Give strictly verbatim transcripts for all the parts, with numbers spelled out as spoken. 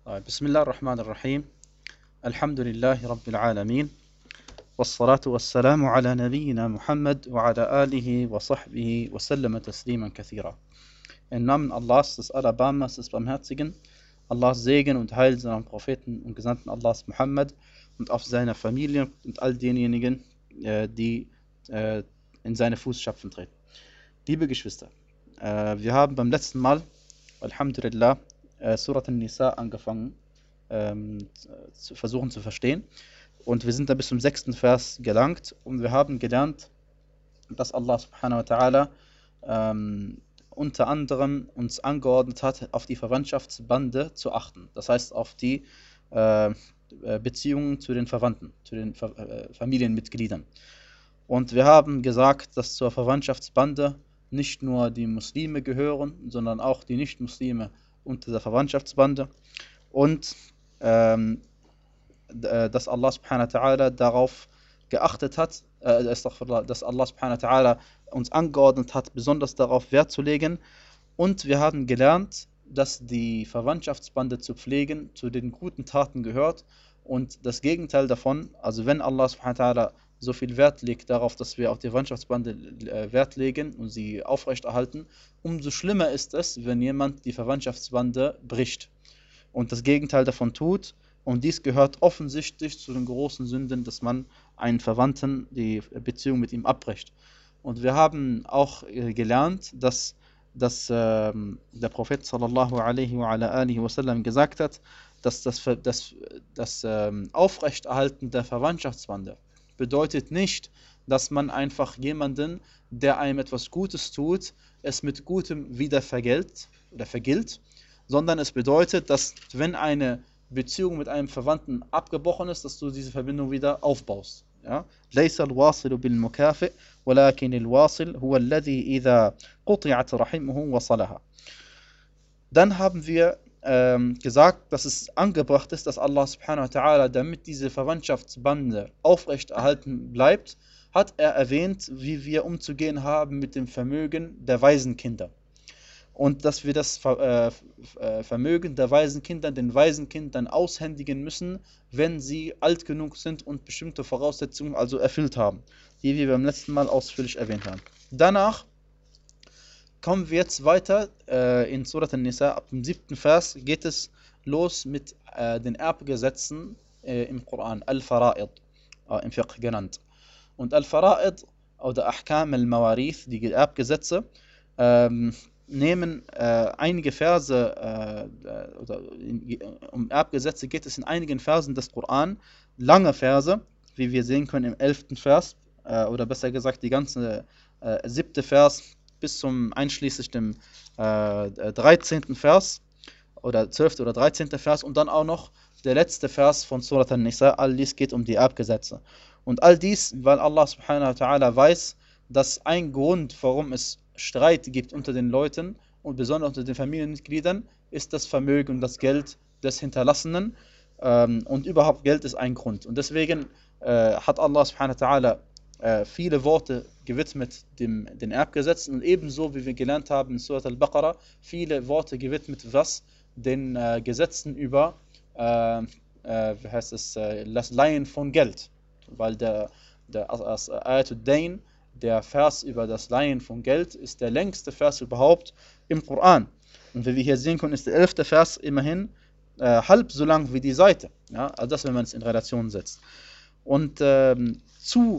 بسم الله الرحمن الرحيم. الحمد لله رب العالمين، والصلاة والسلام على نبينا Muhammad wa ala alihi wa sahbihi wa sallama tasliman kathira. Im Namen Allahs, des Alabamas, des Barmherzigen, Allahs Segen und Heil seinem Propheten und Gesandten Allahs Muhammad und auf seiner Familie und all denjenigen, die in seine Fußstapfen treten. Liebe Geschwister, wir haben beim letzten Mal, Alhamdulillah, Surat an-Nisa angefangen ähm, zu versuchen zu verstehen, und wir sind da bis zum sechsten Vers gelangt und wir haben gelernt, dass Allah subhanahu wa ta'ala ähm, unter anderem uns angeordnet hat, auf die Verwandtschaftsbande zu achten, das heißt auf die äh, Beziehungen zu den Verwandten, zu den Fa äh, Familienmitgliedern. Und wir haben gesagt, dass zur Verwandtschaftsbande nicht nur die Muslime gehören, sondern auch die Nicht-Muslime unter der Verwandtschaftsbande, und ähm, dass Allah subhanahu wa ta'ala darauf geachtet hat, äh, dass Allah subhanahu wa ta'ala uns angeordnet hat, besonders darauf Wert zu legen. Und wir haben gelernt, dass die Verwandtschaftsbande zu pflegen zu den guten Taten gehört, und das Gegenteil davon, also wenn Allah subhanahu wa ta'ala so viel Wert legt darauf, dass wir auf die Verwandtschaftsbande äh, Wert legen und sie aufrechterhalten, umso schlimmer ist es, wenn jemand die Verwandtschaftsbande bricht und das Gegenteil davon tut. Und dies gehört offensichtlich zu den großen Sünden, dass man einen Verwandten die Beziehung mit ihm abbricht. Und wir haben auch äh, gelernt, dass, dass äh, der Prophet sallallahu alaihi wa ala alihi wa sallam gesagt hat, dass das, das, das äh, Aufrechterhalten der Verwandtschaftsbande bedeutet nicht, dass man einfach jemanden, der einem etwas Gutes tut, es mit Gutem wieder vergilt, oder vergilt, sondern es bedeutet, dass wenn eine Beziehung mit einem Verwandten abgebrochen ist, dass du diese Verbindung wieder aufbaust. ليس الواصل بالمكافئ ولكن الواصل هو الذي إذا قطعت رحمه وصلها. Dann haben wir ähm, gesagt, dass es angebracht ist, dass Allah subhanahu wa ta'ala, damit diese Verwandtschaftsbande aufrechterhalten bleibt, hat er erwähnt, wie wir umzugehen haben mit dem Vermögen der Waisenkinder. Und dass wir das äh, Vermögen der Waisenkinder den Waisenkindern aushändigen müssen, wenn sie alt genug sind und bestimmte Voraussetzungen also erfüllt haben, die wir beim letzten Mal ausführlich erwähnt haben. Danach kommen wir jetzt weiter äh, in Surat an-Nisa. Ab dem siebten Vers geht es los mit äh, den Erbgesetzen äh, im Koran, Al-Fara'id, äh, im Fiqh genannt. Und Al-Fara'id oder Ahkam al-Mawarith, die Erbgesetze, ähm, nehmen äh, einige Verse, äh, oder in, um Erbgesetze geht es in einigen Versen des Koran, lange Verse, wie wir sehen können im elften Vers, äh, oder besser gesagt die ganze äh, siebte Vers bis zum einschließlich dem äh, dreizehnten Vers, oder zwölften oder dreizehnten Vers, und dann auch noch der letzte Vers von Surat an-Nisa. All dies geht um die Erbgesetze. Und all dies, weil Allah subhanahu wa ta'ala weiß, dass ein Grund, warum es Streit gibt unter den Leuten und besonders unter den Familienmitgliedern, ist das Vermögen und das Geld des Hinterlassenen, ähm, und überhaupt Geld ist ein Grund. Und deswegen äh, hat Allah subhanahu wa ta'ala äh, viele Worte gewidmet dem, den Erbgesetzen, und ebenso wie wir gelernt haben in Surat al-Baqarah viele Worte gewidmet, was den äh, Gesetzen über äh, äh, wie heißt es, äh, das Leihen von Geld, weil der, der as, Ayatul-Dain, der Vers über das Leihen von Geld, ist der längste Vers überhaupt im Koran. Und wie wir hier sehen können, ist der elfte Vers immerhin äh, halb so lang wie die Seite. Ja? Also das, wenn man es in Relation setzt. Und ähm, zu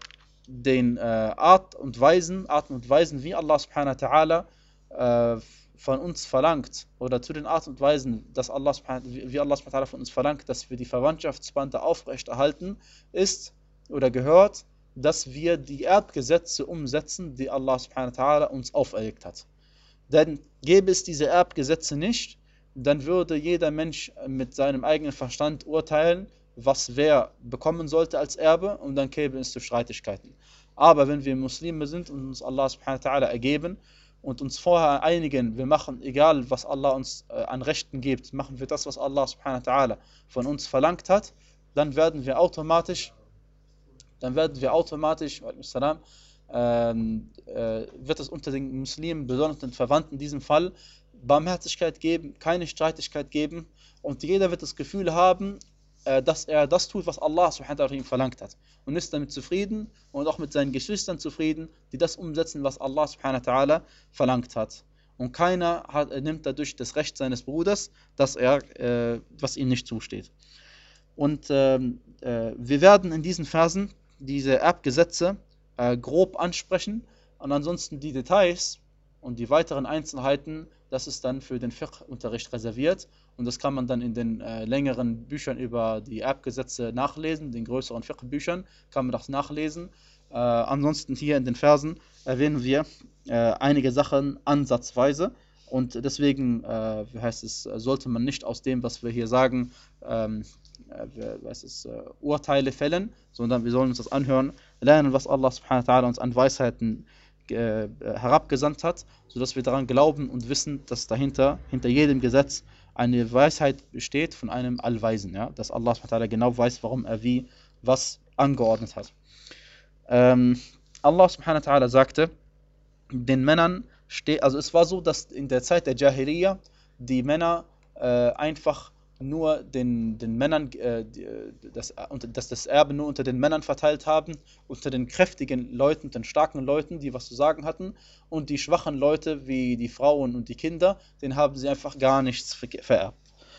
den äh, Art und Weisen, Arten und Weisen, wie Allah subhanahu wa ta'ala äh, von uns verlangt, oder zu den Art und Weisen, dass Allah subhanahu, wie Allah subhanahu wa ta'ala von uns verlangt, dass wir die Verwandtschaftsbande aufrechterhalten, ist oder gehört, dass wir die Erbgesetze umsetzen, die Allah subhanahu wa ta'ala uns auferlegt hat. Denn gäbe es diese Erbgesetze nicht, dann würde jeder Mensch mit seinem eigenen Verstand urteilen, was wer bekommen sollte als Erbe, und dann käme es zu Streitigkeiten. Aber wenn wir Muslime sind und uns Allah subhanahu wa ta'ala ergeben und uns vorher einigen, wir machen, egal was Allah uns äh, an Rechten gibt, machen wir das, was Allah subhanahu wa ta'ala von uns verlangt hat, dann werden wir automatisch dann werden wir automatisch, ähm, äh, wird es unter den Muslimen, besonders den Verwandten in diesem Fall, Barmherzigkeit geben, keine Streitigkeit geben und jeder wird das Gefühl haben, äh, dass er das tut, was Allah subhanahu wa ta'ala ihm verlangt hat und ist damit zufrieden und auch mit seinen Geschwistern zufrieden, die das umsetzen, was Allah subhanahu wa ta'ala verlangt hat. Und keiner hat, nimmt dadurch das Recht seines Bruders, dass er, äh, was ihm nicht zusteht. Und ähm, äh, wir werden in diesen Versen diese Erbgesetze äh, grob ansprechen und ansonsten die Details und die weiteren Einzelheiten, das ist dann für den Fiqh-Unterricht reserviert und das kann man dann in den äh, längeren Büchern über die Erbgesetze nachlesen, den größeren Fiqh-Büchern kann man das nachlesen. Äh, ansonsten hier in den Versen erwähnen wir äh, einige Sachen ansatzweise und deswegen, äh, wie heißt es, sollte man nicht aus dem, was wir hier sagen, ähm, äh, was ist, äh, Urteile fällen, sondern wir sollen uns das anhören, lernen, was Allah subhanahu wa ta'ala uns an Weisheiten äh, herabgesandt hat, sodass wir daran glauben und wissen, dass dahinter, hinter jedem Gesetz eine Weisheit besteht von einem Allweisen, ja? Dass Allah subhanahu wa ta'ala genau weiß, warum er wie was angeordnet hat. Ähm, Allah subhanahu wa ta'ala sagte, den Männern steht, also es war so, dass in der Zeit der Jahiliya die Männer äh, einfach nur den, den Männern, äh, das, dass das Erbe nur unter den Männern verteilt haben, unter den kräftigen Leuten, den starken Leuten, die was zu sagen hatten, und die schwachen Leute, wie die Frauen und die Kinder, denen haben sie einfach gar nichts vererbt.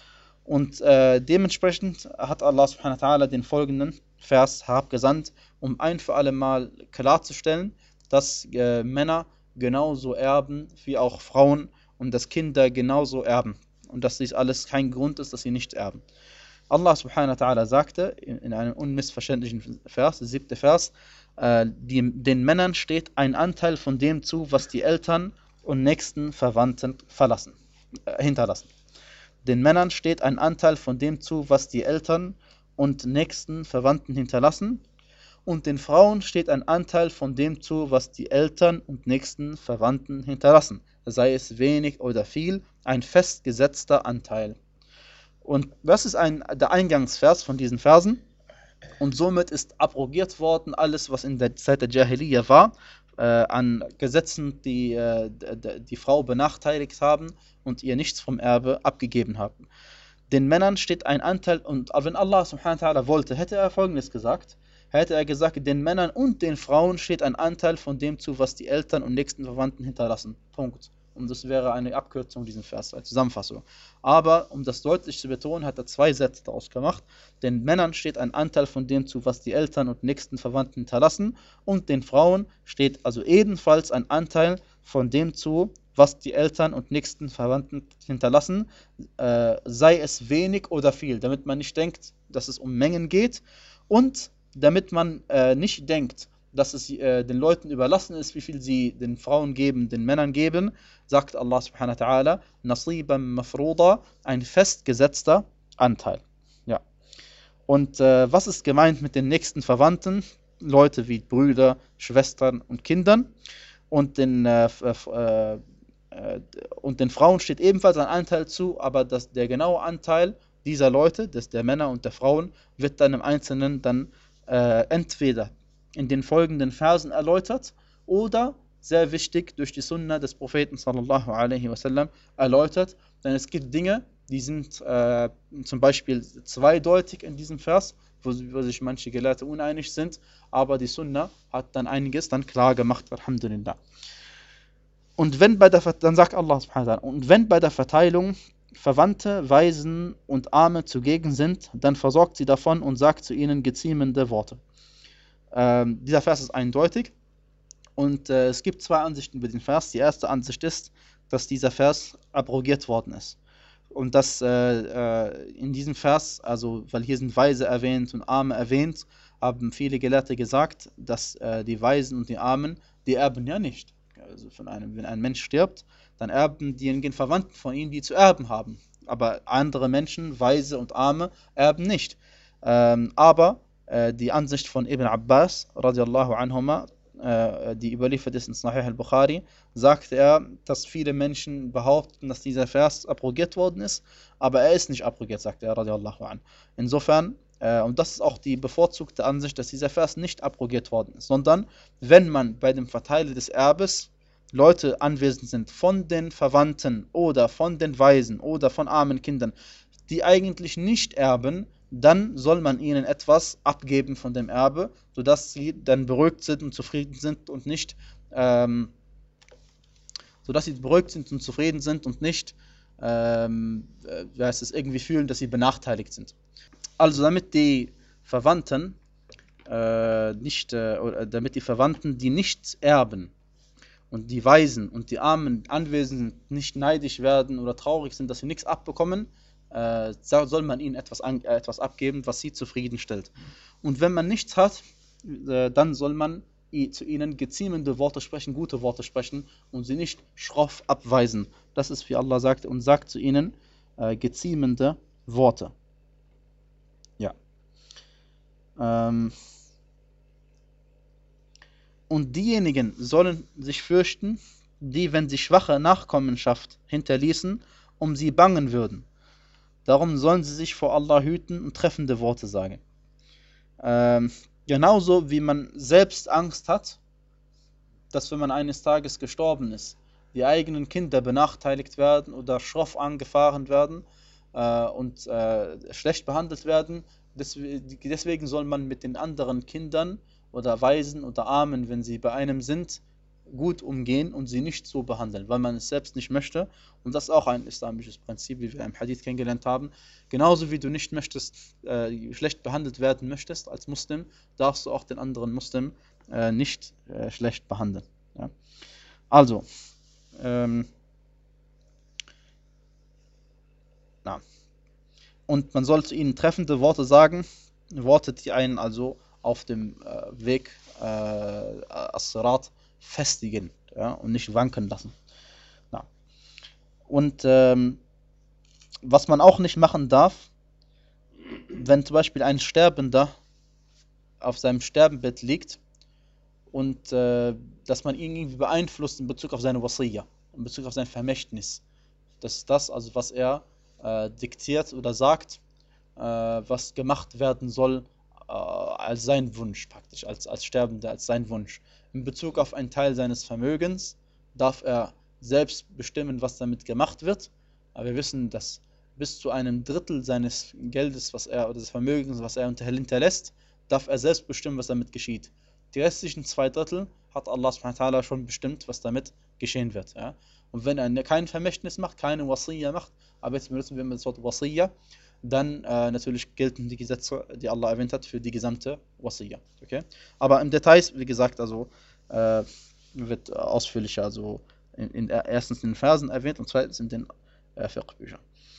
Und äh, dementsprechend hat Allah subhanahu wa ta'ala den folgenden Vers herabgesandt, um ein für alle Mal klarzustellen, dass äh, Männer genauso erben wie auch Frauen und dass Kinder genauso erben. Und dass dies alles kein Grund ist, dass sie nicht erben. Allah subhanahu wa ta'ala sagte in, in einem unmissverständlichen Vers, der siebte Vers, äh, die, den Männern steht ein Anteil von dem zu, was die Eltern und nächsten Verwandten verlassen, äh, hinterlassen. Den Männern steht ein Anteil von dem zu, was die Eltern und nächsten Verwandten hinterlassen. Und den Frauen steht ein Anteil von dem zu, was die Eltern und nächsten Verwandten hinterlassen. Sei es wenig oder viel, ein festgesetzter Anteil. Und das ist ein, der Eingangsvers von diesen Versen. Und somit ist abrogiert worden alles, was in der Zeit der Jahiliya war, äh, an Gesetzen, die äh, die Frau benachteiligt haben und ihr nichts vom Erbe abgegeben haben. Den Männern steht ein Anteil, und wenn Allah subhanahu wa ta'ala wollte, hätte er Folgendes gesagt, hätte er gesagt, den Männern und den Frauen steht ein Anteil von dem zu, was die Eltern und nächsten Verwandten hinterlassen. Punkt. Und das wäre eine Abkürzung diesen Vers, als Zusammenfassung. Aber, um das deutlich zu betonen, hat er zwei Sätze daraus gemacht. Den Männern steht ein Anteil von dem zu, was die Eltern und nächsten Verwandten hinterlassen. Und den Frauen steht also ebenfalls ein Anteil von dem zu, was die Eltern und nächsten Verwandten hinterlassen, äh, sei es wenig oder viel, damit man nicht denkt, dass es um Mengen geht. Und damit man äh, nicht denkt, dass es äh, den Leuten überlassen ist, wie viel sie den Frauen geben, den Männern geben, sagt Allah subhanahu wa ta'ala, Nasiban mafruda, ein festgesetzter Anteil. Ja. Und äh, was ist gemeint mit den nächsten Verwandten? Leute wie Brüder, Schwestern und Kindern. Und den, äh, äh, äh, und den Frauen steht ebenfalls ein Anteil zu, aber das, der genaue Anteil dieser Leute, des, der Männer und der Frauen, wird dann im Einzelnen dann äh, entweder in den folgenden Versen erläutert oder, sehr wichtig, durch die Sunna des Propheten sallallahu alaihi wasallam erläutert, denn es gibt Dinge, die sind äh, zum Beispiel zweideutig in diesem Vers, wo, wo sich manche Gelehrte uneinig sind, aber die Sunna hat dann einiges dann klar gemacht, alhamdulillah. Und wenn bei der, dann sagt Allah subhanahu wa ta'ala, und wenn bei der Verteilung Verwandte, Waisen und Arme zugegen sind, dann versorgt sie davon und sagt zu ihnen geziemende Worte. Ähm, dieser Vers ist eindeutig und äh, es gibt zwei Ansichten über den Vers. Die erste Ansicht ist, dass dieser Vers abrogiert worden ist. Und dass äh, äh, in diesem Vers, also weil hier sind Weise erwähnt und Arme erwähnt, haben viele Gelehrte gesagt, dass äh, die Weisen und die Armen, die erben ja nicht. Also von einem, wenn ein Mensch stirbt, dann erben diejenigen Verwandten von ihnen, die zu erben haben. Aber andere Menschen, Weise und Arme, erben nicht. Ähm, aber äh, die Ansicht von Ibn Abbas, radiallahu anhuma, äh, die überliefert ist in Sahih al-Bukhari, sagt er, dass viele Menschen behaupten, dass dieser Vers abrogiert worden ist, aber er ist nicht abrogiert, sagt er, radiallahu an. Insofern, äh, und das ist auch die bevorzugte Ansicht, dass dieser Vers nicht abrogiert worden ist, sondern wenn man bei dem Verteilen des Erbes Leute anwesend sind von den Verwandten oder von den Waisen oder von armen Kindern, die eigentlich nicht erben, dann soll man ihnen etwas abgeben von dem Erbe, sodass sie dann beruhigt sind und zufrieden sind und nicht, ähm, sodass sie beruhigt sind und zufrieden sind und nicht, ähm, äh, wie heißt es, irgendwie fühlen, dass sie benachteiligt sind. Also damit die Verwandten äh, nicht, äh, oder damit die Verwandten, die nichts erben, und die Waisen und die Armen Anwesenden nicht neidisch werden oder traurig sind, dass sie nichts abbekommen, äh, soll man ihnen etwas, an, äh, etwas abgeben, was sie zufriedenstellt. Und wenn man nichts hat, äh, dann soll man zu ihnen geziemende Worte sprechen, gute Worte sprechen und sie nicht schroff abweisen. Das ist, wie Allah sagt, und sagt zu ihnen äh, geziemende Worte. Ja. Ähm, Und diejenigen sollen sich fürchten, die, wenn sie schwache Nachkommenschaft hinterließen, um sie bangen würden. Darum sollen sie sich vor Allah hüten und treffende Worte sagen. Ähm, genauso wie man selbst Angst hat, dass wenn man eines Tages gestorben ist, die eigenen Kinder benachteiligt werden oder schroff angefahren werden äh, und äh, schlecht behandelt werden. Deswegen soll man mit den anderen Kindern oder Waisen oder Armen, wenn sie bei einem sind, gut umgehen und sie nicht so behandeln, weil man es selbst nicht möchte. Und das ist auch ein islamisches Prinzip, wie wir im Hadith kennengelernt haben. Genauso wie du nicht möchtest, äh, schlecht behandelt werden möchtest als Muslim, darfst du auch den anderen Muslim äh, nicht äh, schlecht behandeln. Ja? Also, ähm, na. Und man soll zu ihnen treffende Worte sagen, Worte, die einen also auf dem äh, Weg äh, As-Sirat festigen, ja, und nicht wanken lassen. Na. Und ähm, was man auch nicht machen darf, wenn zum Beispiel ein Sterbender auf seinem Sterbenbett liegt und äh, dass man ihn irgendwie beeinflusst in Bezug auf seine Wasiyya, in Bezug auf sein Vermächtnis. Das ist das, also was er äh, diktiert oder sagt, äh, was gemacht werden soll, äh, als sein Wunsch praktisch, als, als Sterbender, als sein Wunsch. In Bezug auf einen Teil seines Vermögens darf er selbst bestimmen, was damit gemacht wird, aber wir wissen, dass bis zu einem Drittel seines Geldes, was er, oder des Vermögens, was er hinterlässt, darf er selbst bestimmen, was damit geschieht. Die restlichen zwei Drittel hat Allah subhanahu wa ta'ala schon bestimmt, was damit geschehen wird. Ja? Und wenn er kein Vermächtnis macht, keine Wasiyya macht, aber jetzt benutzen wir das Wort Wasiyya, dann äh, natürlich gelten die Gesetze, die Allah erwähnt hat, für die gesamte Wasiyya. Okay? Aber im Details, wie gesagt, also äh, wird ausführlicher, also in, in, erstens in den Versen erwähnt und zweitens in den äh, Fiqh-Büchern.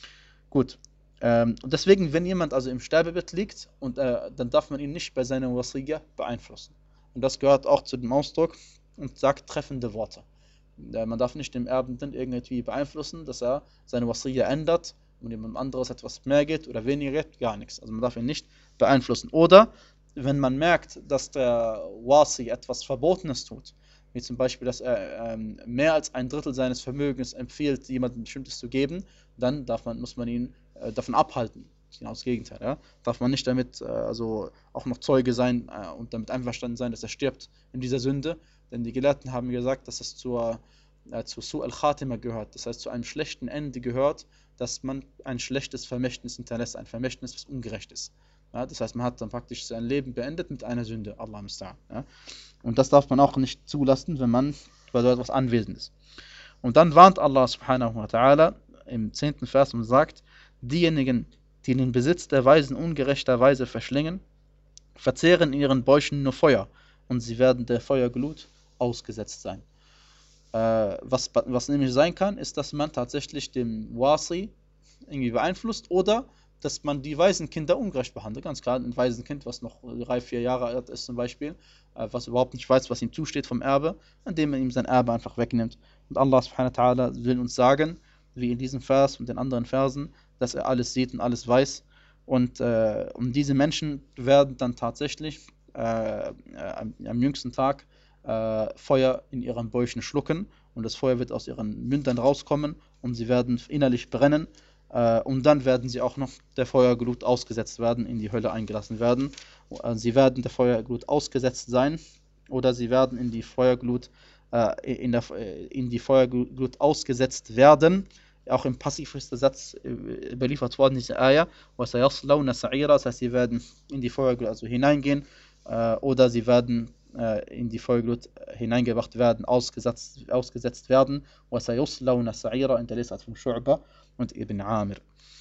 Gut. Ähm, und deswegen, wenn jemand also im Sterbebett liegt, und äh, dann darf man ihn nicht bei seiner Wasiyya beeinflussen. Und das gehört auch zu dem Ausdruck und sagt treffende Worte. Äh, man darf nicht dem Erbenden irgendwie beeinflussen, dass er seine Wasiyya ändert und jemand anderes etwas mehr geht oder weniger geht, gar nichts. Also man darf ihn nicht beeinflussen. Oder wenn man merkt, dass der Wasi etwas Verbotenes tut, wie zum Beispiel, dass er ähm, mehr als ein Drittel seines Vermögens empfiehlt, jemandem Bestimmtes zu geben, dann darf man, muss man ihn äh, davon abhalten. Genau das Gegenteil. Ja? Darf man nicht damit äh, also auch noch Zeuge sein äh, und damit einverstanden sein, dass er stirbt in dieser Sünde. Denn die Gelehrten haben gesagt, dass es zur, äh, zu Su' al-Khatima gehört. Das heißt, zu einem schlechten Ende gehört, dass man ein schlechtes Vermächtnis hinterlässt, ein Vermächtnis, was ungerecht ist. Ja? Das heißt, man hat dann praktisch sein Leben beendet mit einer Sünde. Allah musta'an. Ja? Und das darf man auch nicht zulassen, wenn man bei so etwas anwesend ist. Und dann warnt Allah subhanahu wa ta'ala im zehnten Vers und sagt, diejenigen, die den Besitz der Weisen ungerechterweise verschlingen, verzehren in ihren Bäuchen nur Feuer und sie werden der Feuerglut ausgesetzt sein. Äh, was, was nämlich sein kann, ist, dass man tatsächlich dem Wasi irgendwie beeinflusst oder dass man die Waisenkinder ungerecht behandelt. Ganz klar, ein Waisenkind, was noch drei, vier Jahre alt ist zum Beispiel, äh, was überhaupt nicht weiß, was ihm zusteht vom Erbe, indem man ihm sein Erbe einfach wegnimmt. Und Allah subhanahu wa ta'ala will uns sagen, wie in diesem Vers und den anderen Versen, dass er alles sieht und alles weiß. Und äh, um diese Menschen werden dann tatsächlich äh, äh, am, am jüngsten Tag äh, Feuer in ihren Bäuchen schlucken und das Feuer wird aus ihren Mündern rauskommen und sie werden innerlich brennen. Äh, und dann werden sie auch noch der Feuerglut ausgesetzt werden, in die Hölle eingelassen werden. Sie werden der Feuerglut ausgesetzt sein oder sie werden in die Feuerglut äh, in, der, in die Feuerglut ausgesetzt werden. Auch im Passiv ist der Satz äh, überliefert worden, diese Ayah, وَسَيَصْلَوْنَ سَعِيرًا, das heißt, sie werden in die Feuerglut also hineingehen, äh, oder sie werden äh, in die Feuerglut hineingebracht werden, ausgesetzt, ausgesetzt werden. وَسَيَصْلَوْنَ سَعِيرًا, in der Lesart von Shu'ba und Ibn Amir.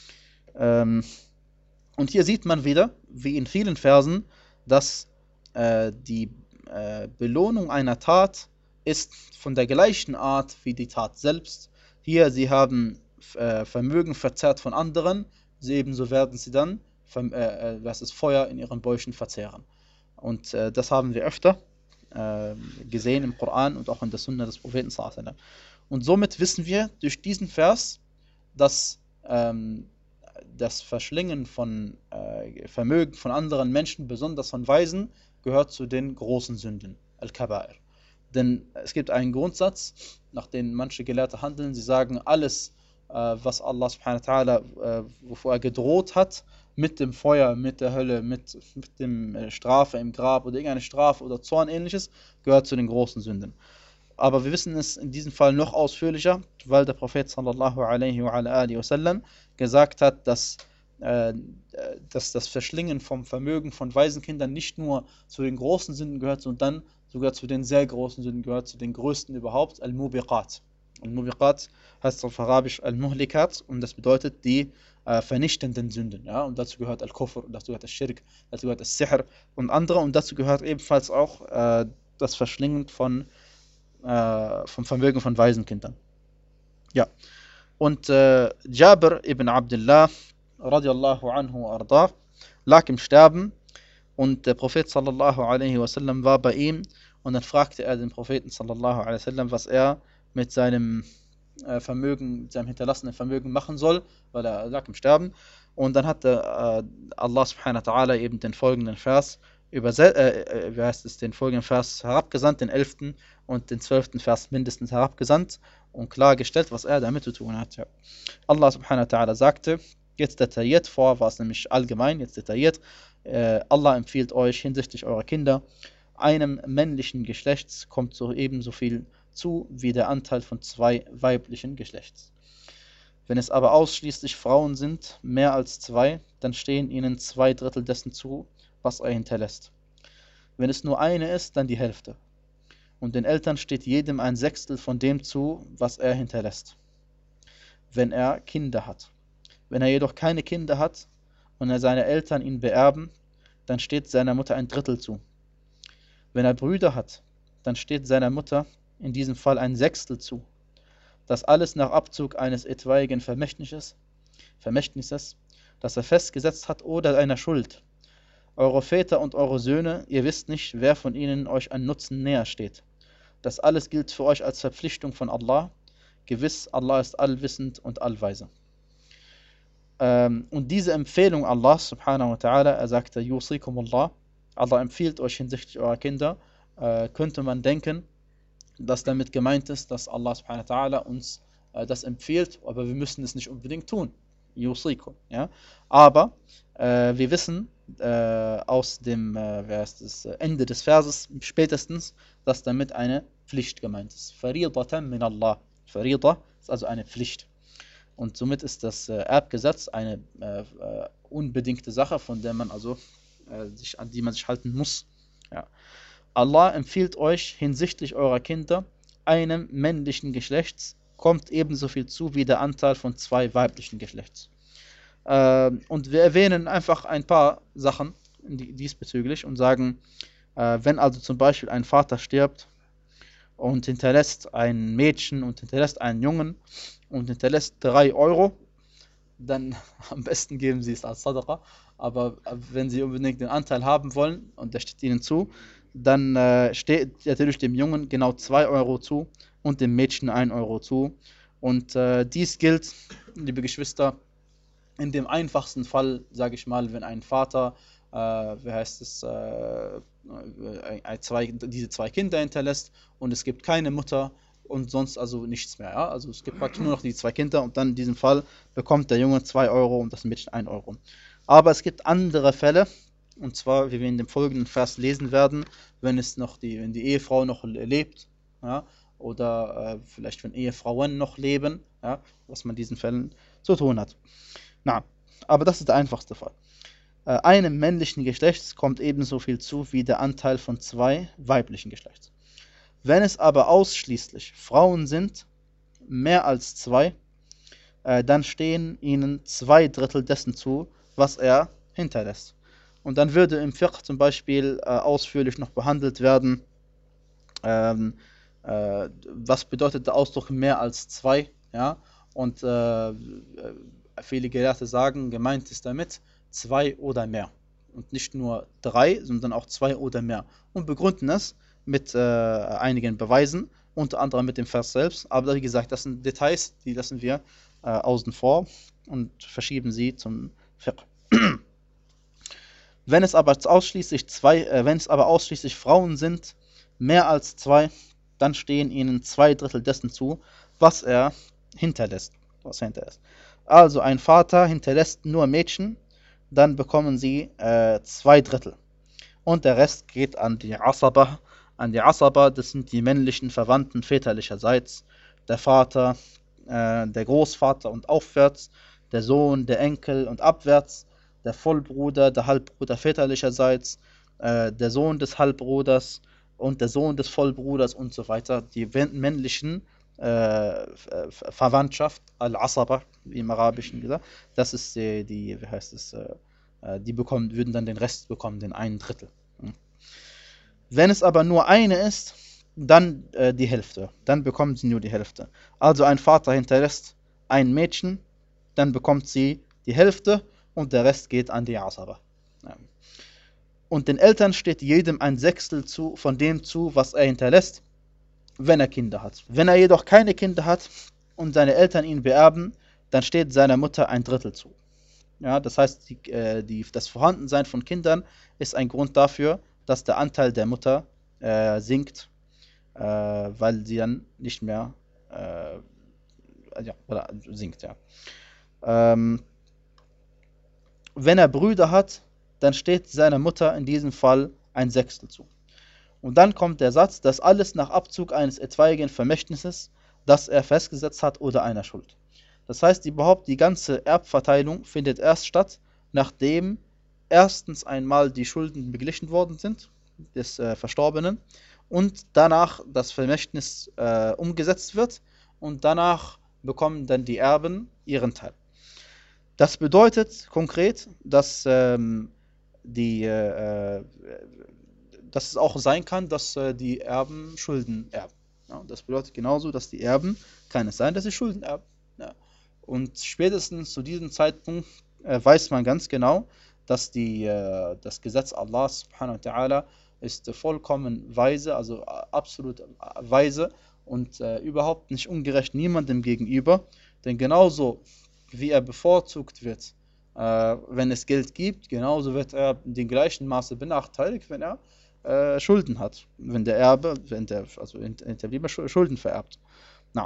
Ähm, und hier sieht man wieder, wie in vielen Versen, dass äh, die äh, Belohnung einer Tat ist von der gleichen Art wie die Tat selbst. Hier, sie haben äh, Vermögen verzehrt von anderen, ebenso werden sie dann äh, was ist Feuer in ihren Bäuchen verzehren. Und äh, das haben wir öfter äh, gesehen im Koran und auch in der Sunna des Propheten sallallahu alaihi wasallam. Und somit wissen wir durch diesen Vers, dass ähm, das Verschlingen von äh, Vermögen von anderen Menschen, besonders von Weisen, gehört zu den großen Sünden, Al-Kaba'ir. Denn es gibt einen Grundsatz, nach dem manche Gelehrte handeln. Sie sagen, alles, äh, was Allah subhanahu wa ta'ala, äh, wovor er gedroht hat, mit dem Feuer, mit der Hölle, mit, mit dem äh, Strafe im Grab oder irgendeine Strafe oder Zorn ähnliches, gehört zu den großen Sünden. Aber wir wissen es in diesem Fall noch ausführlicher, weil der Prophet sallallahu alaihi wa alihi wasallam gesagt hat, dass, äh, dass das Verschlingen vom Vermögen von Waisenkindern nicht nur zu den großen Sünden gehört, sondern sogar zu den sehr großen Sünden gehört, zu den größten überhaupt, Al-Mubiqat. Al-Mubiqat heißt auf Arabisch Al-Muhlikat und das bedeutet die äh, vernichtenden Sünden. Ja? Und dazu gehört Al-Kufr, dazu gehört Al-Shirk, dazu gehört Al-Sihr und andere. Und dazu gehört ebenfalls auch äh, das Verschlingen von äh, vom Vermögen von Waisenkindern. Ja. Und äh, Jabir ibn Abdullah radiallahu anhu arda lag im Sterben und der Prophet sallallahu alaihi wasallam war bei ihm und dann fragte er den Propheten sallallahu alaihi wasallam, was er mit seinem äh, Vermögen, mit seinem hinterlassenen Vermögen machen soll, weil er lag im Sterben. Und dann hat äh, Allah subhanahu wa ta'ala eben den folgenden Vers übersetzt, äh, wie heißt es, den folgenden Vers herabgesandt, den elften und den zwölften Vers mindestens herabgesandt und klargestellt, was er damit zu tun hat. Ja. Allah subhanahu wa ta'ala sagte, jetzt detailliert, vor war es nämlich allgemein, jetzt detailliert, äh, Allah empfiehlt euch hinsichtlich eurer Kinder, einem männlichen Geschlechts kommt so ebenso viel zu wie der Anteil von zwei weiblichen Geschlechts. Wenn es aber ausschließlich Frauen sind, mehr als zwei, dann stehen ihnen zwei Drittel dessen zu, was er hinterlässt. Wenn es nur eine ist, dann die Hälfte. Und den Eltern steht jedem ein Sechstel von dem zu, was er hinterlässt, wenn er Kinder hat. Wenn er jedoch keine Kinder hat und er seine Eltern ihn beerben, dann steht seiner Mutter ein Drittel zu. Wenn er Brüder hat, dann steht seiner Mutter in diesem Fall ein Sechstel zu. Das alles nach Abzug eines etwaigen Vermächtnisses, Vermächtnisses, das er festgesetzt hat, oder einer Schuld. Eure Väter und eure Söhne, ihr wisst nicht, wer von ihnen euch an Nutzen näher steht. Das alles gilt für euch als Verpflichtung von Allah. Gewiss, Allah ist allwissend und allweise. Ähm, und diese Empfehlung Allah subhanahu wa ta'ala, er sagte, Yusikum Allah, Allah empfiehlt euch hinsichtlich eurer Kinder, äh, könnte man denken, dass damit gemeint ist, dass Allah subhanahu wa ta'ala uns äh, das empfiehlt, aber wir müssen es nicht unbedingt tun. Yusikum, ja. Aber äh, wir wissen äh, aus dem äh, wer ist das, Ende des Verses spätestens, dass damit eine Pflicht gemeint ist. Faridatan min Allah. Farida ist also eine Pflicht. Und somit ist das äh, Erbgesetz eine äh, äh, unbedingte Sache, von der man also äh, sich, an die man sich halten muss. Ja. Allah empfiehlt euch hinsichtlich eurer Kinder einem männlichen Geschlechts, kommt ebenso viel zu wie der Anteil von zwei weiblichen Geschlechts. Äh, und wir erwähnen einfach ein paar Sachen diesbezüglich und sagen, äh, wenn also zum Beispiel ein Vater stirbt und hinterlässt ein Mädchen und hinterlässt einen Jungen und hinterlässt drei Euro, dann am besten geben sie es als Sadaqa, aber wenn sie unbedingt den Anteil haben wollen und der steht ihnen zu, dann äh, steht natürlich dem Jungen genau zwei Euro zu und dem Mädchen ein Euro zu. Und äh, dies gilt, liebe Geschwister, in dem einfachsten Fall, sage ich mal, wenn ein Vater, äh, wie heißt es, äh, äh, zwei, diese zwei Kinder hinterlässt und es gibt keine Mutter und sonst also nichts mehr. Ja? Also es gibt praktisch nur noch die zwei Kinder und dann in diesem Fall bekommt der Junge zwei Euro und das Mädchen ein Euro. Aber es gibt andere Fälle, und zwar, wie wir in dem folgenden Vers lesen werden, wenn es noch die, wenn die Ehefrau noch lebt ja, oder äh, vielleicht wenn Ehefrauen noch leben, ja, was man in diesen Fällen zu tun hat. Na, aber das ist der einfachste Fall. Äh, einem männlichen Geschlechts kommt ebenso viel zu wie der Anteil von zwei weiblichen Geschlechts. Wenn es aber ausschließlich Frauen sind, mehr als zwei, äh, dann stehen ihnen zwei Drittel dessen zu, was er hinterlässt. Und dann würde im Fiqh zum Beispiel äh, ausführlich noch behandelt werden, ähm, äh, was bedeutet der Ausdruck mehr als zwei, ja, und äh, viele Gelehrte sagen, gemeint ist damit zwei oder mehr. Und nicht nur drei, sondern auch zwei oder mehr. Und begründen es mit äh, einigen Beweisen, unter anderem mit dem Vers selbst. Aber wie gesagt, das sind Details, die lassen wir äh, außen vor und verschieben sie zum Fiqh. Wenn es aber ausschließlich zwei, äh, wenn es aber ausschließlich Frauen sind, mehr als zwei, dann stehen ihnen zwei Drittel dessen zu, was er hinterlässt. Was er hinterlässt. Also ein Vater hinterlässt nur Mädchen, dann bekommen sie äh, zwei Drittel. Und der Rest geht an die Asaba. An die Asaba, das sind die männlichen Verwandten väterlicherseits. Der Vater, äh, der Großvater und aufwärts, der Sohn, der Enkel und abwärts, der Vollbruder, der Halbbruder väterlicherseits, äh, der Sohn des Halbbruders und der Sohn des Vollbruders und so weiter. Die männlichen äh, Verwandtschaft, Al-Asaba, wie im Arabischen gesagt, das ist die, die wie heißt es, äh, die bekommen, würden dann den Rest bekommen, den einen Drittel. Wenn es aber nur eine ist, dann äh, die Hälfte. Dann bekommt sie nur die Hälfte. Also ein Vater hinterlässt ein Mädchen, dann bekommt sie die Hälfte und der Rest geht an die Asaba. Ja. Und den Eltern steht jedem ein Sechstel zu, von dem zu, was er hinterlässt, wenn er Kinder hat. Wenn er jedoch keine Kinder hat und seine Eltern ihn beerben, dann steht seiner Mutter ein Drittel zu. Ja, das heißt, die, äh, die, das Vorhandensein von Kindern ist ein Grund dafür, dass der Anteil der Mutter äh, sinkt, äh, weil sie dann nicht mehr äh, ja, oder sinkt. Ja. Ähm, wenn er Brüder hat, dann steht seiner Mutter in diesem Fall ein Sechstel zu. Und dann kommt der Satz, dass alles nach Abzug eines etwaigen Vermächtnisses, das er festgesetzt hat, oder einer Schuld. Das heißt, überhaupt die ganze Erbverteilung findet erst statt, nachdem erstens einmal die Schulden beglichen worden sind, des äh, Verstorbenen, und danach das Vermächtnis äh, umgesetzt wird und danach bekommen dann die Erben ihren Teil. Das bedeutet konkret, dass, ähm, die, äh, dass es auch sein kann, dass äh, die Erben Schulden erben. Ja, das bedeutet genauso, dass die Erben, kann es sein, dass sie Schulden erben. Ja. Und spätestens zu diesem Zeitpunkt äh, weiß man ganz genau, dass die, äh, das Gesetz Allahs subhanahu wa ta'ala ist äh, vollkommen weise, also äh, absolut äh, weise und äh, überhaupt nicht ungerecht niemandem gegenüber. Denn genauso wie er bevorzugt wird, äh, wenn es Geld gibt, genauso wird er in dem gleichen Maße benachteiligt, wenn er äh, Schulden hat. Wenn der Erbe, wenn der, also Hinterbliebene Schulden vererbt. Na.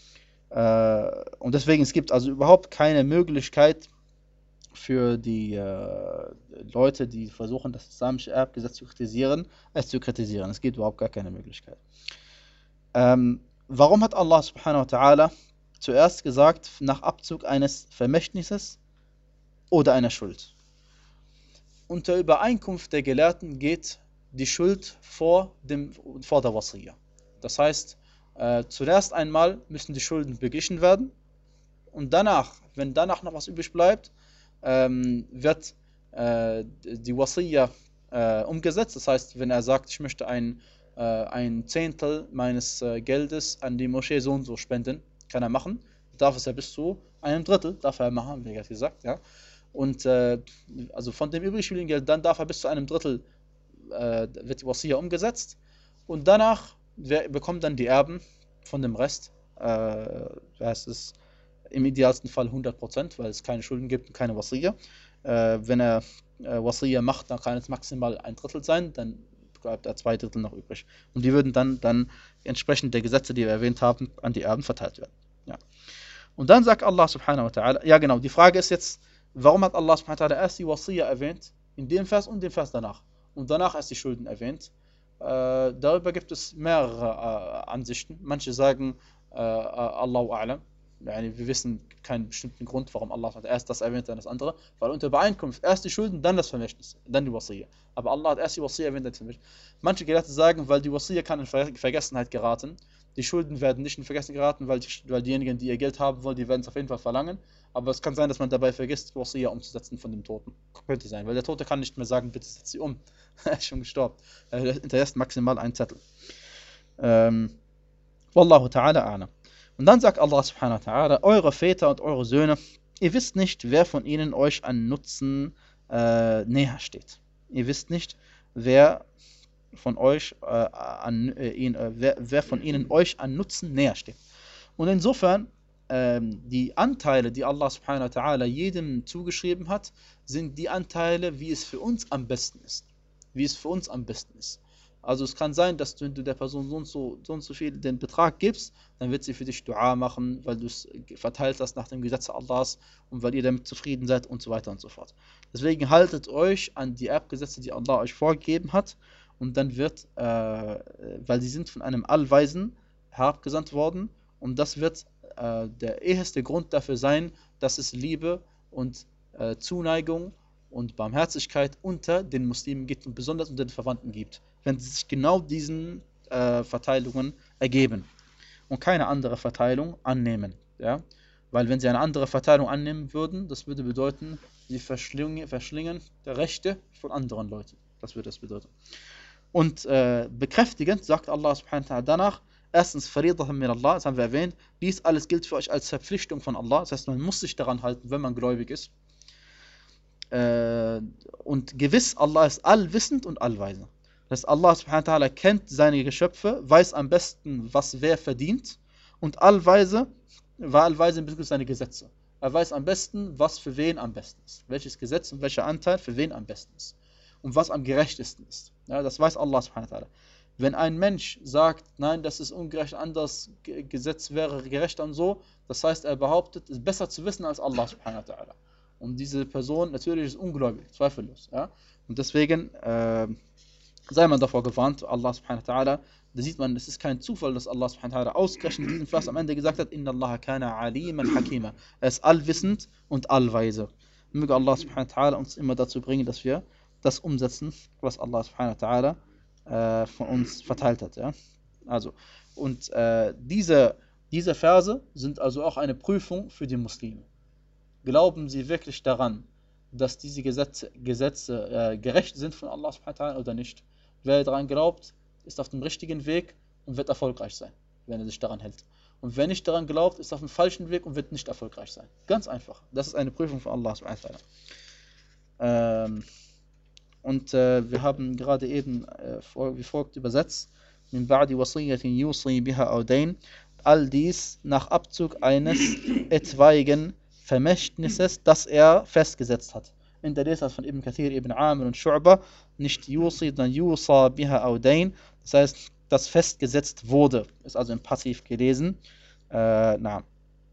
Äh, und deswegen, es gibt also überhaupt keine Möglichkeit für die äh, Leute, die versuchen, das islamische Erbgesetz zu kritisieren, es zu kritisieren. Es gibt überhaupt gar keine Möglichkeit. Ähm, warum hat Allah subhanahu wa ta'ala zuerst gesagt, nach Abzug eines Vermächtnisses oder einer Schuld? Unter Übereinkunft der Gelehrten geht die Schuld vor, dem, vor der Wasiyya. Das heißt, äh, zuerst einmal müssen die Schulden beglichen werden und danach, wenn danach noch was übrig bleibt, ähm, wird äh, die Wasiyya äh, umgesetzt. Das heißt, wenn er sagt, ich möchte ein, äh, ein Zehntel meines äh, Geldes an die Moschee so und so spenden, kann er machen. Darf es ja bis zu einem Drittel, darf er machen, wie gesagt, ja. Und äh, also von dem übrigen Geld, dann darf er bis zu einem Drittel, äh, wird die Wasiyya umgesetzt. Und danach wer, bekommen dann die Erben von dem Rest, äh, heißt es, im idealsten Fall hundert Prozent, weil es keine Schulden gibt und keine Wasiyya. Äh, wenn er äh, Wasiyya macht, dann kann es maximal ein Drittel sein, dann bleibt er zwei Drittel noch übrig. Und die würden dann, dann entsprechend der Gesetze, die wir erwähnt haben, an die Erben verteilt werden. Ja. Und dann sagt Allah subhanahu wa ta'ala, ja genau, die Frage ist jetzt, warum hat Allah subhanahu wa ta'ala erst die Wasiyya erwähnt, in dem Vers und dem Vers danach? Und danach erst die Schulden erwähnt. Äh, darüber gibt es mehrere äh, Ansichten. Manche sagen, äh, Allahu A'lam. Yani wir wissen keinen bestimmten Grund, warum Allah erst das erwähnt, dann das andere. Weil unter Übereinkunft erst die Schulden, dann das Vermächtnis, dann die Wasiyya. Aber Allah hat erst die Wasiyya erwähnt, dann das Vermächtnis. Manche Gelehrte sagen, weil die Wasiyya kann in Ver Vergessenheit geraten. Die Schulden werden nicht in Vergessen geraten, weil, die, weil diejenigen, die ihr Geld haben wollen, die werden es auf jeden Fall verlangen. Aber es kann sein, dass man dabei vergisst, die Wasiyya umzusetzen von dem Toten. Könnte sein, weil der Tote kann nicht mehr sagen, bitte setz sie um. Er ist schon gestorben. Er hinterlässt maximal einen Zettel. Ähm, Wallahu ta'ala a'lam. Und dann sagt Allah subhanahu wa ta'ala, eure Väter und eure Söhne, ihr wisst nicht, wer von ihnen euch an Nutzen äh, näher steht. Ihr wisst nicht, wer von euch äh, an äh, ihn, äh, wer, wer von ihnen euch an Nutzen näher steht. Und insofern ähm, die Anteile, die Allah subhanahu wa ta'ala jedem zugeschrieben hat, sind die Anteile, wie es für uns am besten ist. Wie es für uns am besten ist. Also es kann sein, dass du, wenn du der Person so und so, so und so viel den Betrag gibst, dann wird sie für dich Dua machen, weil du es verteilt hast nach dem Gesetz Allahs und weil ihr damit zufrieden seid und so weiter und so fort. Deswegen haltet euch an die Erbgesetze, die Allah euch vorgegeben hat, und dann wird, äh, weil sie sind von einem Allweisen herabgesandt worden, und das wird äh, der eheste Grund dafür sein, dass es Liebe und äh, Zuneigung und Barmherzigkeit unter den Muslimen gibt und besonders unter den Verwandten gibt, wenn sich genau diesen äh, Verteilungen ergeben und keine andere Verteilung annehmen. Ja? Weil wenn sie eine andere Verteilung annehmen würden, das würde bedeuten, sie verschlingen, verschlingen die Rechte von anderen Leuten. Das würde das bedeuten. Und äh, bekräftigend sagt Allah subhanahu wa ta'ala danach, erstens, Faridatan min Allah, das haben wir erwähnt, dies alles gilt für euch als Verpflichtung von Allah, das heißt, man muss sich daran halten, wenn man gläubig ist. Äh, und gewiss, Allah ist allwissend und allweise. Das heißt, Allah subhanahu wa ta'ala kennt seine Geschöpfe, weiß am besten, was wer verdient, und allweise, war allweise in Bezug auf seine Gesetze. Er weiß am besten, was für wen am besten ist. Welches Gesetz und welcher Anteil für wen am besten ist. Und was am gerechtesten ist. Ja, das weiß Allah subhanahu wa ta'ala. Wenn ein Mensch sagt, nein, das ist ungerecht, anders Gesetz wäre gerechter und so, das heißt, er behauptet, es ist besser zu wissen als Allah subhanahu wa ta'ala. Und diese Person natürlich ist ungläubig, zweifellos. Ja? Und deswegen äh, sei man davor gewarnt, Allah subhanahu wa ta'ala, da sieht man, es ist kein Zufall, dass Allah subhanahu wa ta'ala ausgerechnet in diesem Vers am Ende gesagt hat, Inna Allah kana aliman hakima. Er ist allwissend und allweise. Möge Allah subhanahu wa ta'ala uns immer dazu bringen, dass wir das umsetzen, was Allah subhanahu wa ta'ala äh, von uns verteilt hat. Ja? Also, und äh, diese, diese Verse sind also auch eine Prüfung für die Muslime. Glauben sie wirklich daran, dass diese Gesetze, Gesetze äh, gerecht sind von Allah subhanahu wa ta'ala oder nicht? Wer daran glaubt, ist auf dem richtigen Weg und wird erfolgreich sein, wenn er sich daran hält. Und wer nicht daran glaubt, ist auf dem falschen Weg und wird nicht erfolgreich sein. Ganz einfach. Das ist eine Prüfung von Allah subhanahu wa ta'ala. Ähm, und äh, wir haben gerade eben äh, vor, wie folgt übersetzt: Min ba'di wasiyyatin yusi biha aw dayn. All dies nach Abzug eines etwaigen Vermächtnisses, das er festgesetzt hat. In der Lesart von Ibn Kathir, Ibn Amir und Shu'ba, nicht Yusi, sondern Yusa biha aw dayn. Das heißt, das festgesetzt wurde. Ist also im Passiv gelesen. Äh, na.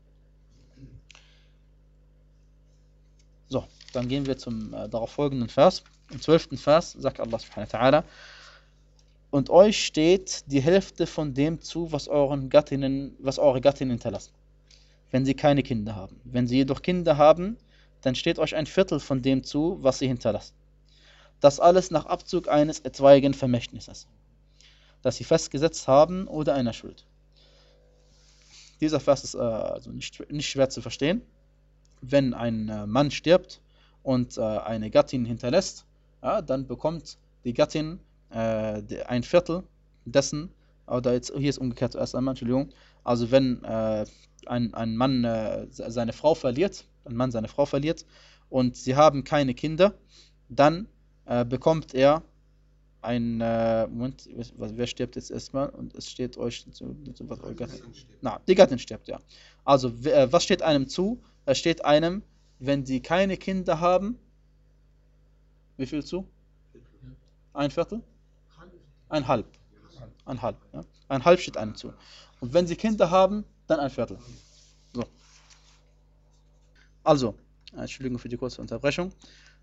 So, dann gehen wir zum äh, darauf folgenden Vers. Im zwölften Vers sagt Allah subhanahu wa ta'ala: Und euch steht die Hälfte von dem zu, was euren Gattinnen, was eure Gattinnen hinterlassen, wenn sie keine Kinder haben. Wenn sie jedoch Kinder haben, dann steht euch ein Viertel von dem zu, was sie hinterlassen. Das alles nach Abzug eines etwaigen Vermächtnisses, das sie festgesetzt haben oder einer Schuld. Dieser Vers ist äh, also nicht, nicht schwer zu verstehen. Wenn ein äh, Mann stirbt und äh, eine Gattin hinterlässt, ja, dann bekommt die Gattin äh, ein Viertel dessen, oder jetzt, hier ist umgekehrt zuerst einmal, Entschuldigung, also wenn äh, ein, ein Mann äh, seine Frau verliert, ein Mann seine Frau verliert und sie haben keine Kinder, dann äh, bekommt er ein, äh, Moment, wer stirbt jetzt erstmal? Und es steht euch, was eure Gattin, na, die Gattin stirbt, ja. Also, äh, was steht einem zu? Es steht einem, wenn sie keine Kinder haben, wie viel zu? Ein Viertel? Ein halb. Ein halb, ja. Ein halb steht einem zu. Und wenn sie Kinder haben, dann ein Viertel. So. Also, Entschuldigung für die kurze Unterbrechung.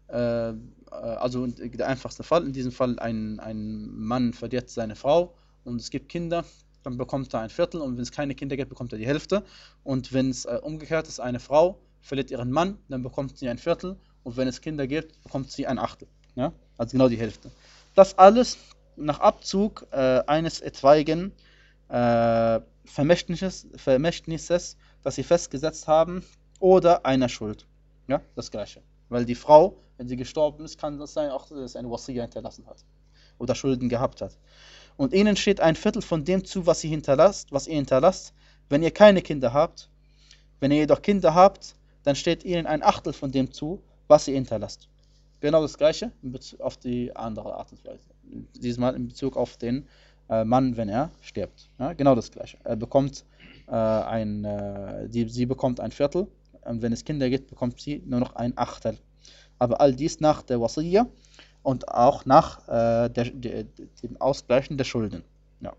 äh, also der einfachste Fall, in diesem Fall ein, ein Mann verliert seine Frau und es gibt Kinder, dann bekommt er ein Viertel und wenn es keine Kinder gibt, bekommt er die Hälfte. Und wenn es äh, umgekehrt ist, eine Frau verliert ihren Mann, dann bekommt sie ein Viertel und wenn es Kinder gibt, bekommt sie ein Achtel. Ja? Also genau die Hälfte. Das alles nach Abzug äh, eines etwaigen äh, Vermächtnisses, Vermächtnisses, das sie festgesetzt haben, oder einer Schuld. Ja, das Gleiche. Weil die Frau, wenn sie gestorben ist, kann das sein, auch dass sie eine Wasiyya hinterlassen hat oder Schulden gehabt hat. Und ihnen steht ein Viertel von dem zu, was sie hinterlasst, was ihr hinterlasst, wenn ihr keine Kinder habt. Wenn ihr jedoch Kinder habt, dann steht ihnen ein Achtel von dem zu, was ihr hinterlasst. Genau das Gleiche in Bezug auf die andere Art und Weise. Diesmal in Bezug auf den äh, Mann, wenn er stirbt. Ja, genau das Gleiche. Er bekommt äh, ein, äh, die, sie bekommt ein Viertel. Und wenn es Kinder gibt, bekommt sie nur noch ein Achtel. Aber all dies nach der Wasiyya und auch nach äh, der, der, dem Ausgleichen der Schulden. Ja.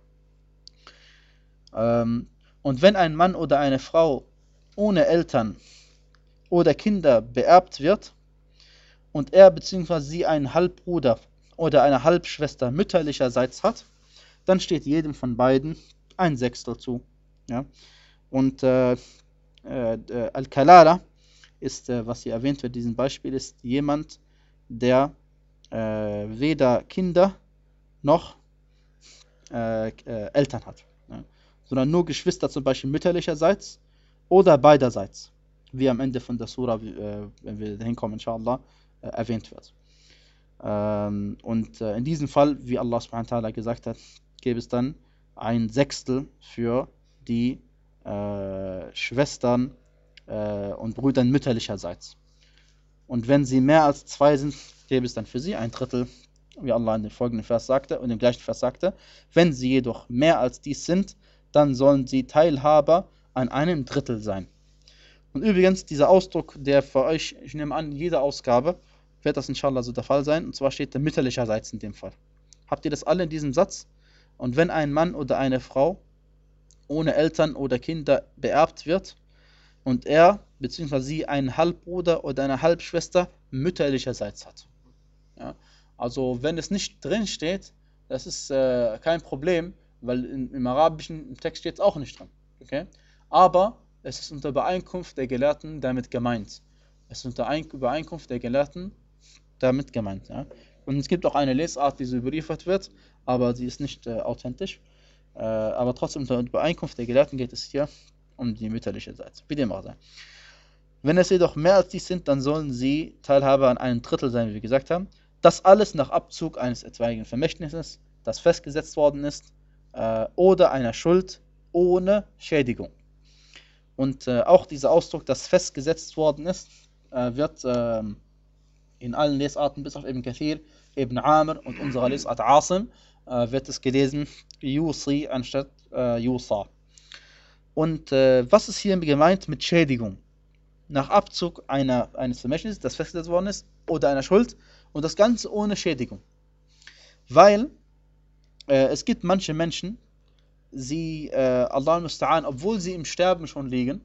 Ähm, und wenn ein Mann oder eine Frau ohne Eltern oder Kinder beerbt wird und er bzw. sie einen Halbbruder oder eine Halbschwester mütterlicherseits hat, dann steht jedem von beiden ein Sechstel zu. Ja? Und äh, äh, Al-Kalala ist, äh, was hier erwähnt wird, in diesem Beispiel, ist jemand, der äh, weder Kinder noch äh, äh, Eltern hat, ja? sondern nur Geschwister, zum Beispiel mütterlicherseits oder beiderseits, wie am Ende von der Surah, äh, wenn wir dahin kommen, inshallah, äh, erwähnt wird. Ähm, und äh, in diesem Fall, wie Allah subhanahu wa ta'ala gesagt hat, gäbe es dann ein Sechstel für die äh, Schwestern äh, und Brüdern mütterlicherseits. Und wenn sie mehr als zwei sind, gäbe es dann für sie ein Drittel, wie Allah in dem folgenden Vers sagte und im gleichen Vers sagte. Wenn sie jedoch mehr als dies sind, dann sollen sie Teilhaber an einem Drittel sein. Und übrigens, dieser Ausdruck, der für euch, ich nehme an, in jeder Ausgabe wird das inshallah so der Fall sein. Und zwar steht der mütterlicherseits in dem Fall. Habt ihr das alle in diesem Satz? Und wenn ein Mann oder eine Frau ohne Eltern oder Kinder beerbt wird und er bzw. sie einen Halbbruder oder eine Halbschwester mütterlicherseits hat. Ja? Also wenn es nicht drin steht, das ist äh, kein Problem, weil in, im arabischen Text steht es auch nicht drin. Okay? Aber es ist unter Übereinkunft der Gelehrten damit gemeint. Es ist unter Übereinkunft der Gelehrten damit gemeint. Ja? Und es gibt auch eine Lesart, die so überliefert wird, aber sie ist nicht äh, authentisch. Äh, aber trotzdem unter Übereinkunft der Gelehrten geht es hier um die mütterliche Seite. Wie dem auch sei. Wenn es jedoch mehr als dies sind, dann sollen sie Teilhaber an einem Drittel sein, wie wir gesagt haben. Das alles nach Abzug eines etwaigen Vermächtnisses, das festgesetzt worden ist, äh, oder einer Schuld ohne Schädigung. Und äh, auch dieser Ausdruck, das festgesetzt worden ist, äh, wird äh, in allen Lesarten, bis auf Ibn Kathir, Ibn Amr und unserer Lesart Asim, äh, wird es gelesen Yusi anstatt äh, Yusa. Und äh, was ist hier gemeint mit Schädigung? Nach Abzug einer, eines Vermächtnisses, das festgesetzt worden ist, oder einer Schuld, und das Ganze ohne Schädigung. Weil äh, es gibt manche Menschen, sie, äh, Allah al-Musta'an, obwohl sie im Sterben schon liegen,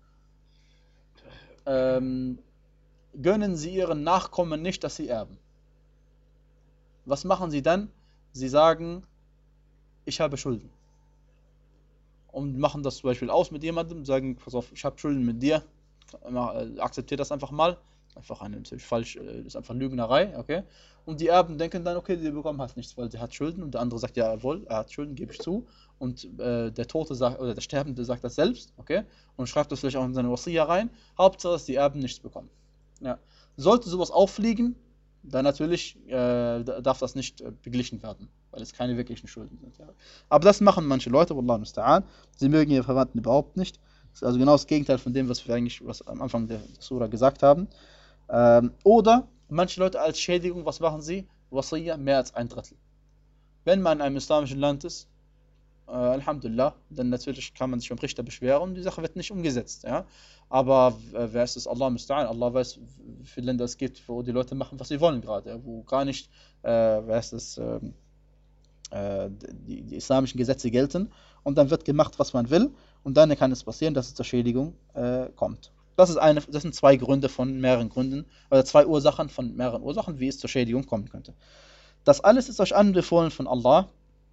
ähm, gönnen sie ihren Nachkommen nicht, dass sie erben. Was machen sie dann? Sie sagen, ich habe Schulden. Und machen das zum Beispiel aus mit jemandem, sagen, pass auf, ich habe Schulden mit dir, akzeptiert das einfach mal. Einfach eine falsch, das ist einfach Lügnerei, okay? Und die Erben denken dann, okay, die bekommen halt nichts, weil sie hat Schulden und der andere sagt, ja, jawohl, er hat Schulden, gebe ich zu. Und äh, der Tote sagt, oder der Sterbende sagt das selbst, okay? Und schreibt das vielleicht auch in seine Wasiyya rein. Hauptsache, dass die Erben nichts bekommen. Ja. Sollte sowas auffliegen, dann natürlich äh, darf das nicht äh, beglichen werden, weil es keine wirklichen Schulden sind. Ja. Aber das machen manche Leute, Wallahu musta'an. Sie mögen ihre Verwandten überhaupt nicht. Das ist also genau das Gegenteil von dem, was wir eigentlich was am Anfang der Surah gesagt haben. Ähm, oder manche Leute als Schädigung, was machen sie? Wasiyya, mehr als ein Drittel. Wenn man in einem islamischen Land ist, äh, Alhamdulillah, dann natürlich kann man sich beim Richter beschweren und die Sache wird nicht umgesetzt. Ja? Aber äh, wer ist es? Allah musta'an. Allah weiß, wie viele Länder es gibt, wo die Leute machen, was sie wollen gerade. Ja? Wo gar nicht, äh, wer ist es, äh, äh, die, die islamischen Gesetze gelten. Und dann wird gemacht, was man will. Und dann kann es passieren, dass es zur Schädigung äh, kommt. Das ist eine, das sind zwei Gründe von mehreren Gründen, oder zwei Ursachen von mehreren Ursachen, wie es zur Schädigung kommen könnte. Das alles ist euch anbefohlen von Allah,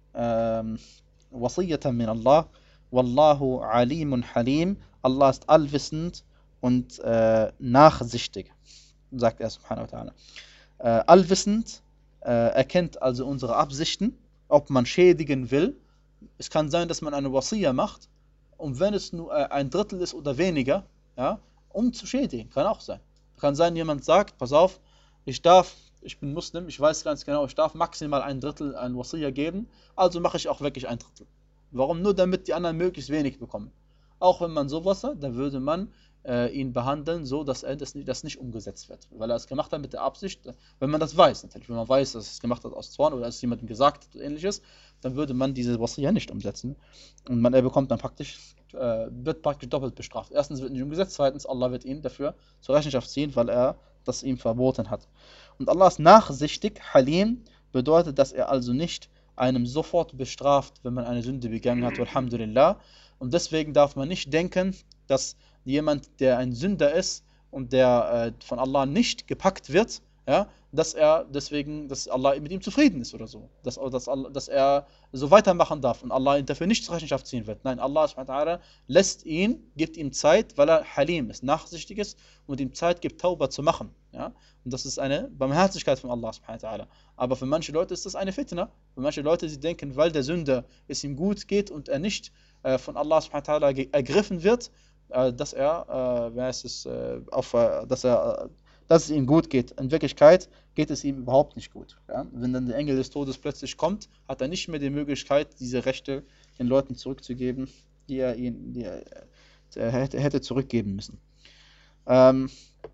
ähm, Wasiyatan min Allah, Wallahu alimun halim, Allah ist allwissend und äh, nachsichtig, sagt er subhanahu wa ta'ala. Äh, allwissend, äh, erkennt also unsere Absichten, ob man schädigen will. Es kann sein, dass man eine Wasiyya macht, und wenn es nur äh, ein Drittel ist oder weniger, ja, um zu schädigen, kann auch sein. Kann sein, jemand sagt, pass auf, ich darf, ich bin Muslim, ich weiß ganz genau, ich darf maximal ein Drittel ein Wasiyya geben, also mache ich auch wirklich ein Drittel. Warum? Nur damit die anderen möglichst wenig bekommen. Auch wenn man sowas hat, dann würde man äh, ihn behandeln, so dass er das, das nicht umgesetzt wird. Weil er es gemacht hat mit der Absicht, wenn man das weiß natürlich, wenn man weiß, dass er es gemacht hat aus Zorn oder dass es jemandem gesagt hat oder ähnliches, dann würde man diese Wasiyya nicht umsetzen. Und man, er bekommt dann praktisch, äh, wird praktisch doppelt bestraft. Erstens wird nicht umgesetzt, zweitens Allah wird ihn dafür zur Rechenschaft ziehen, weil er das ihm verboten hat. Und Allah ist nachsichtig, Halim, bedeutet, dass er also nicht einem sofort bestraft, wenn man eine Sünde begangen hat, Alhamdulillah. Und deswegen darf man nicht denken, dass jemand, der ein Sünder ist und der äh, von Allah nicht gepackt wird, ja, dass er deswegen, dass Allah mit ihm zufrieden ist oder so. Dass, dass, dass er so weitermachen darf und Allah ihn dafür nicht zur Rechenschaft ziehen wird. Nein, Allah subhanahu wa ta'ala lässt ihn, gibt ihm Zeit, weil er Halim ist, nachsichtig ist und ihm Zeit gibt, Tauba zu machen. Ja? Und das ist eine Barmherzigkeit von Allah subhanahu wa ta'ala. Aber für manche Leute ist das eine Fitna. Für manche Leute, sie denken, weil der Sünder es ihm gut geht und er nicht äh, von Allah subhanahu wa ta'ala ergriffen wird, äh, dass er, äh, wer ist es, äh, auf, äh, dass er, äh, dass es ihm gut geht. In Wirklichkeit geht es ihm überhaupt nicht gut. Ja? Wenn dann der Engel des Todes plötzlich kommt, hat er nicht mehr die Möglichkeit, diese Rechte den Leuten zurückzugeben, die er, ihn, die er, er hätte, hätte zurückgeben müssen. Ähm,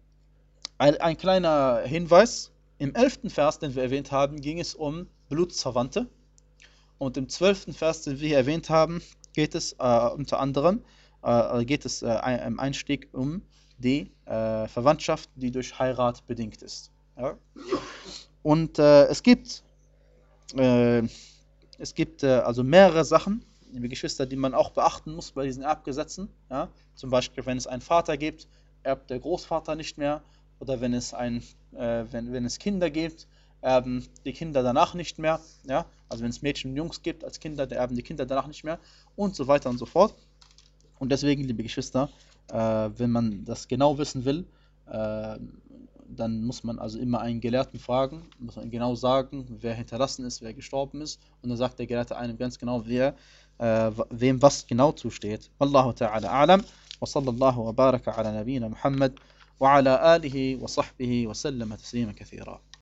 ein, ein kleiner Hinweis: Im elften Vers, den wir erwähnt haben, ging es um Blutsverwandte. Und im zwölften Vers, den wir hier erwähnt haben, geht es äh, unter anderem äh, geht es äh, im Einstieg um die äh, Verwandtschaft, die durch Heirat bedingt ist. Ja? Und äh, es gibt, äh, es gibt äh, also mehrere Sachen, liebe Geschwister, die man auch beachten muss bei diesen Erbgesetzen. Ja? Zum Beispiel, wenn es einen Vater gibt, erbt der Großvater nicht mehr. Oder wenn es, ein, äh, wenn, wenn es Kinder gibt, erben die Kinder danach nicht mehr. Ja? Also wenn es Mädchen und Jungs gibt als Kinder, dann erben die Kinder danach nicht mehr. Und so weiter und so fort. Und deswegen, liebe Geschwister, Äh, wenn man das genau wissen will, äh, dann muss man also immer einen Gelehrten fragen, muss man genau sagen, wer hinterlassen ist, wer gestorben ist, und dann sagt der Gelehrte einem ganz genau, wer, äh, wem was genau zusteht. Wallahu ta'ala a'lam, wa sallallahu wa baraka ala nabiyyina Muhammad wa ala alihi wa sahbihi wa sallama taslima kathira.